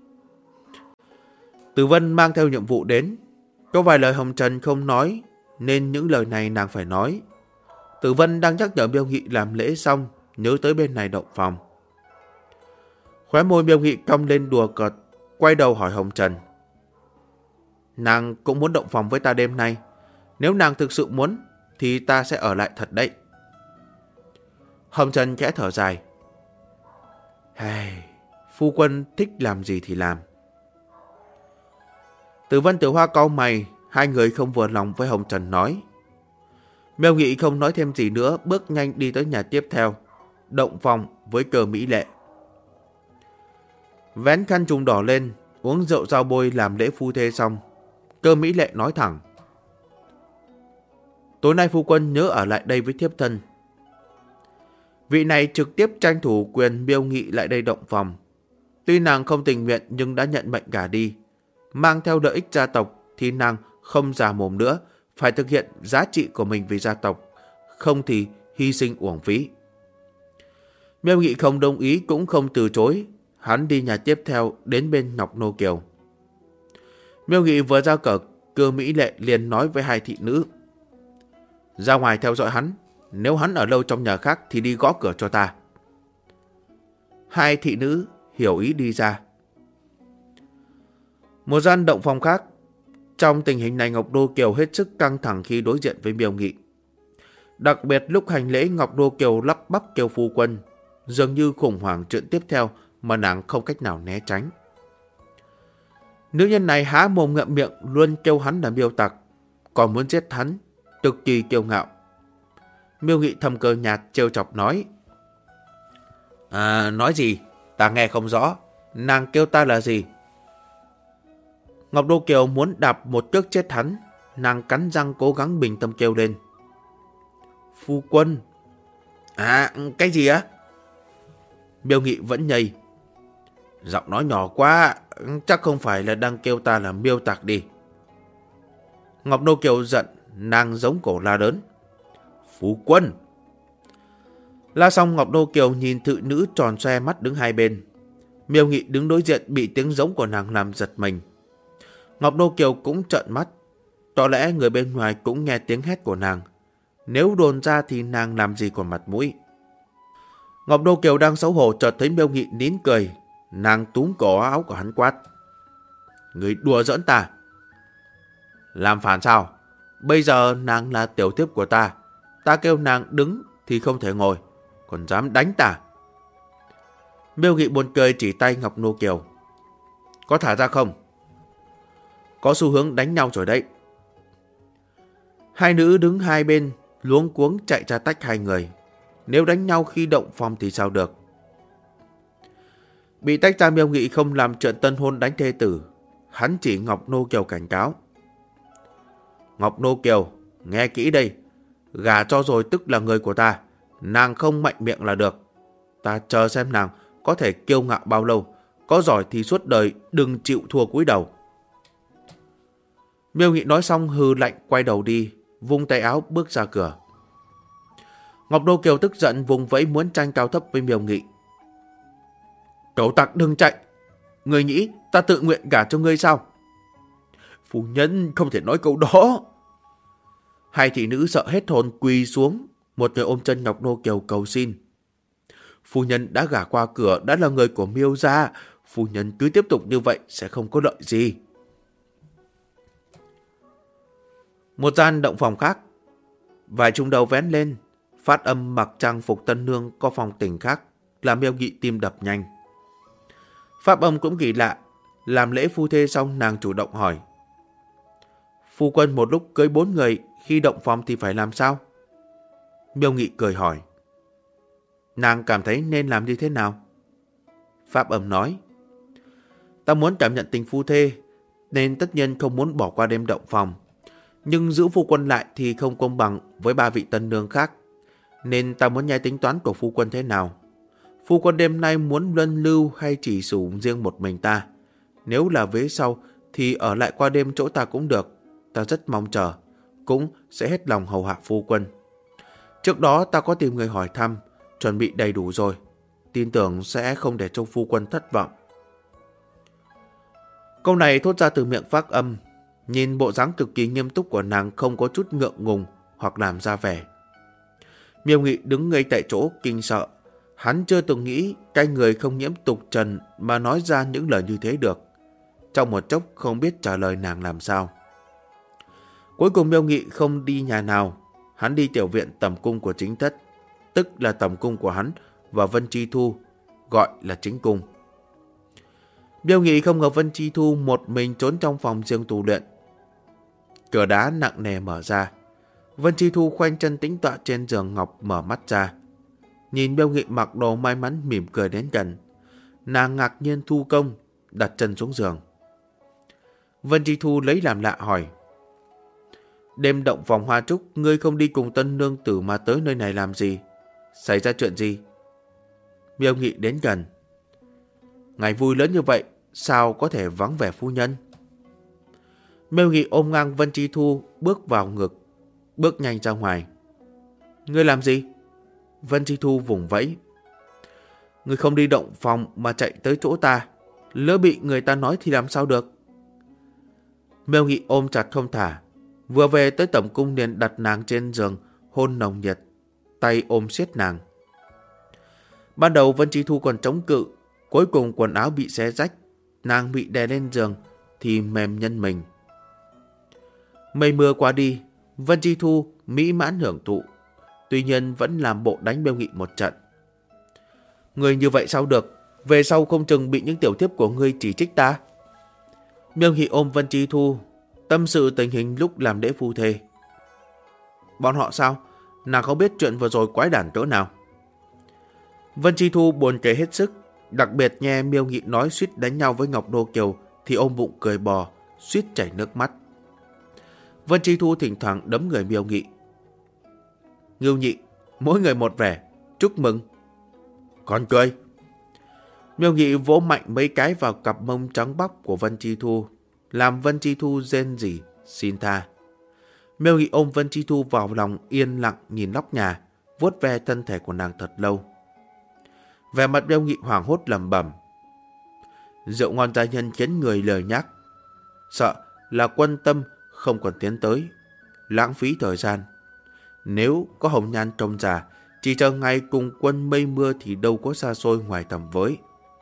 Tử Vân mang theo nhiệm vụ đến. Có vài lời Hồng Trần không nói, nên những lời này nàng phải nói. Tử Vân đang nhắc nhở Miêu Nghị làm lễ xong, nhớ tới bên này động phòng. Khóe môi Miêu Nghị cong lên đùa cợt, quay đầu hỏi Hồng Trần. Nàng cũng muốn động phòng với ta đêm nay. Nếu nàng thực sự muốn, thì ta sẽ ở lại thật đấy. Hồng Trần khẽ thở dài. Phu quân thích làm gì thì làm. Tử Vân Tử Hoa cau mày, hai người không vừa lòng với Hồng Trần nói. Miêu Nghị không nói thêm gì nữa, bước nhanh đi tới nhà tiếp theo, động phòng với Cơ Mỹ Lệ. Vén khăn trùm đỏ lên, uống rượu giao bôi làm lễ phu thê xong, Cơ Mỹ Lệ nói thẳng. Tối nay phu quân nhớ ở lại đây với thiếp thân, Vị này trực tiếp tranh thủ quyền Miêu Nghị lại đây động phòng. Tuy nàng không tình nguyện nhưng đã nhận mệnh gả đi. Mang theo lợi ích gia tộc thì nàng không già mồm nữa, phải thực hiện giá trị của mình vì gia tộc, không thì hy sinh uổng phí. Miêu Nghị không đồng ý cũng không từ chối, hắn đi nhà tiếp theo đến bên Ngọc Nô Kiều. Miêu Nghị vừa ra cửa, Cư Mỹ Lệ liền nói với hai thị nữ: ra ngoài theo dõi hắn, nếu hắn ở lâu trong nhà khác thì đi gõ cửa cho ta. Hai thị nữ hiểu ý đi ra. Một gian động phòng khác. Trong tình hình này, Ngọc Nô Kiều hết sức căng thẳng khi đối diện với Miêu Nghị. Đặc biệt lúc hành lễ, Ngọc Nô Kiều lắp bắp kêu phu quân, dường như khủng hoảng chuyện tiếp theo mà nàng không cách nào né tránh. Nữ nhân này há mồm ngậm miệng luôn kêu hắn là Miêu tặc, còn muốn giết hắn, cực kỳ kiêu ngạo. Miêu Nghị thầm cờ nhạt trêu chọc nói: nói gì? Ta nghe không rõ. Nàng kêu ta là gì? Ngọc Nô Kiều muốn đạp một cước chết hắn. Nàng cắn răng cố gắng bình tâm kêu lên: phu quân. Cái gì á? Miêu Nghị vẫn nhây: giọng nói nhỏ quá, chắc không phải là đang kêu ta là Miêu tặc đi. Ngọc Nô Kiều giận, nàng giống cổ la lớn: phu quân. La xong, Ngọc Nô Kiều nhìn thị nữ tròn xoe mắt đứng hai bên. Miêu Nghị đứng đối diện bị tiếng giống của nàng làm giật mình. Ngọc Nô Kiều cũng trợn mắt. Có lẽ người bên ngoài cũng nghe tiếng hét của nàng. Nếu đồn ra thì nàng làm gì còn mặt mũi. Ngọc Nô Kiều đang xấu hổ chợt thấy Miêu Nghị nín cười. Nàng túm cổ áo của hắn quát: người đùa giỡn ta? Làm phản sao? Bây giờ nàng là tiểu thiếp của ta. Ta kêu nàng đứng thì không thể ngồi, còn dám đánh ta. Miêu Nghị buồn cười chỉ tay Ngọc Nô Kiều: có thả ra không? Có xu hướng đánh nhau rồi đấy. Hai nữ đứng hai bên luống cuống chạy ra tách hai người. Nếu đánh nhau khi động phòng thì sao được? Bị tách ra, Miêu Nghị không làm chuyện tân hôn đánh thê tử. Hắn chỉ Ngọc Nô Kiều cảnh cáo: Ngọc Nô Kiều, nghe kỹ đây. Gả cho rồi tức là người của ta. Nàng không mạnh miệng là được. Ta chờ xem nàng có thể kiêu ngạo bao lâu. Có giỏi thì suốt đời đừng chịu thua cúi đầu. Miêu Nghị nói xong hừ lạnh quay đầu đi, vung tay áo bước ra cửa. Ngọc Nô Kiều tức giận vùng vẫy muốn tranh cao thấp với Miêu Nghị: cẩu tặc đừng chạy. Người nghĩ ta tự nguyện gả cho ngươi sao? Phu nhân không thể nói câu đó. Hai thị nữ sợ hết hồn quỳ xuống. Một người ôm chân Ngọc Nô Kiều cầu xin: phu nhân đã gả qua cửa, đã là người của Miêu gia. Phu nhân cứ tiếp tục như vậy sẽ không có lợi gì. Một gian động phòng khác. Vài trung đầu vén lên. Phát âm mặc trang phục tân nương có phong tình khác, làm Miêu Nghị tim đập nhanh. Pháp âm cũng kỳ lạ. Làm lễ phu thê xong, nàng chủ động hỏi: phu quân một lúc cưới 4 người, khi động phòng thì phải làm sao? Miêu Nghị cười hỏi: nàng cảm thấy nên làm như thế nào? Pháp âm nói: ta muốn cảm nhận tình phu thê, nên tất nhiên không muốn bỏ qua đêm động phòng. Nhưng giữ phu quân lại thì không công bằng với 3 vị tân nương khác, nên ta muốn nghe tính toán của phu quân thế nào. Phu quân đêm nay muốn luân lưu hay chỉ sử dụng riêng một mình ta? Nếu là vế sau thì ở lại qua đêm chỗ ta cũng được. Ta rất mong chờ, cũng sẽ hết lòng hầu hạ phu quân. Trước đó ta có tìm người hỏi thăm, chuẩn bị đầy đủ rồi. Tin tưởng sẽ không để cho phu quân thất vọng. Câu này thốt ra từ miệng Phác Âm. Nhìn bộ dáng cực kỳ nghiêm túc của nàng không có chút ngượng ngùng hoặc làm ra vẻ. Miêu Nghị đứng ngây tại chỗ kinh sợ. Hắn chưa từng nghĩ cái người không nhiễm tục trần mà nói ra những lời như thế được. Trong một chốc không biết trả lời nàng làm sao. Cuối cùng Miêu Nghị không đi nhà nào. Hắn đi tiểu viện tầm cung của chính thất, tức là tầm cung của hắn và Vân Chi Thu, gọi là chính cung. Miêu Nghị không ngờ Vân Chi Thu một mình trốn trong phòng riêng tu luyện. Cửa đá nặng nề mở ra. Vân Chi Thu khoanh chân tĩnh tọa trên giường ngọc mở mắt ra. Nhìn Miêu Nghị mặc đồ may mắn mỉm cười đến gần. Nàng ngạc nhiên thu công, đặt chân xuống giường. Vân Chi Thu lấy làm lạ hỏi: đêm động phòng hoa trúc, ngươi không đi cùng tân nương tử mà tới nơi này làm gì? Xảy ra chuyện gì? Miêu Nghị đến gần. Ngày vui lớn như vậy, sao có thể vắng vẻ phu nhân? Miêu Nghị ôm ngang Vân Chi Thu bước vào ngực, bước nhanh ra ngoài. Ngươi làm gì? Vân Chi Thu vùng vẫy. Ngươi không đi động phòng mà chạy tới chỗ ta, lỡ bị người ta nói thì làm sao được? Miêu Nghị ôm chặt không thả, vừa về tới tẩm cung liền đặt nàng trên giường, hôn nồng nhiệt, tay ôm siết nàng. Ban đầu Vân Chi Thu còn chống cự, cuối cùng quần áo bị xé rách, nàng bị đè lên giường thì mềm nhân mình. Mây mưa qua đi, Vân Chi Thu mỹ mãn hưởng thụ, tuy nhiên vẫn làm bộ đánh Miêu Nghị một trận. Người như vậy sao được, về sau không chừng bị những tiểu thiếp của ngươi chỉ trích ta. Miêu Nghị ôm Vân Chi Thu, tâm sự tình hình lúc làm lễ phu thê. Bọn họ sao? Nàng không biết chuyện vừa rồi quái đản cỡ nào. Vân Chi Thu buồn kể hết sức, đặc biệt nghe Miêu Nghị nói suýt đánh nhau với Ngọc Đô Kiều thì ôm bụng cười bò, suýt chảy nước mắt. Vân Chi Thu thỉnh thoảng đấm người Miêu Nghị. Ngưu Nhị, mỗi người một vẻ, chúc mừng. Còn cười. Miêu Nghị vỗ mạnh mấy cái vào cặp mông trắng bóc của Vân Chi Thu, làm Vân Chi Thu rên rỉ, xin tha. Miêu Nghị ôm Vân Chi Thu vào lòng yên lặng nhìn nóc nhà, vuốt ve thân thể của nàng thật lâu. Vẻ mặt Miêu Nghị hoảng hốt lẩm bẩm. Rượu ngon gia nhân khiến người lời nhắc. Sợ là Quân Tâm không còn tiến tới, lãng phí thời gian. Nếu có hồng nhan trông già, chỉ chờ ngày cùng quân mây mưa thì đâu có xa xôi ngoài tầm với.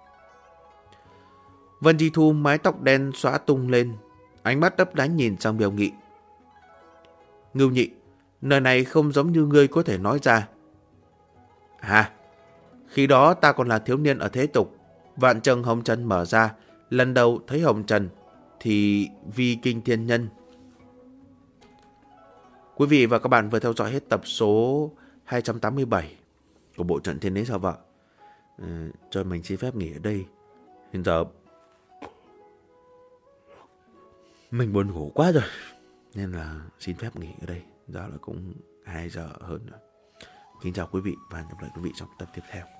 Vân Chi Thu mái tóc đen xõa tung lên, ánh mắt đấp đánh nhìn sang Miêu Nghị. Ngưu Nhị, nơi này không giống như ngươi có thể nói ra. À, khi đó ta còn là thiếu niên ở thế tục, vạn trần hồng trần mở ra, lần đầu thấy hồng trần thì vi kinh thiên nhân. Quý vị và các bạn vừa theo dõi hết tập số 287 của bộ truyện Thiên Đế Sao Vợ. Cho mình xin phép nghỉ ở đây. Hiện giờ mình buồn ngủ quá rồi, nên là xin phép nghỉ ở đây. Giờ là cũng 2 giờ hơn rồi. Kính chào quý vị và hẹn gặp lại quý vị trong tập tiếp theo.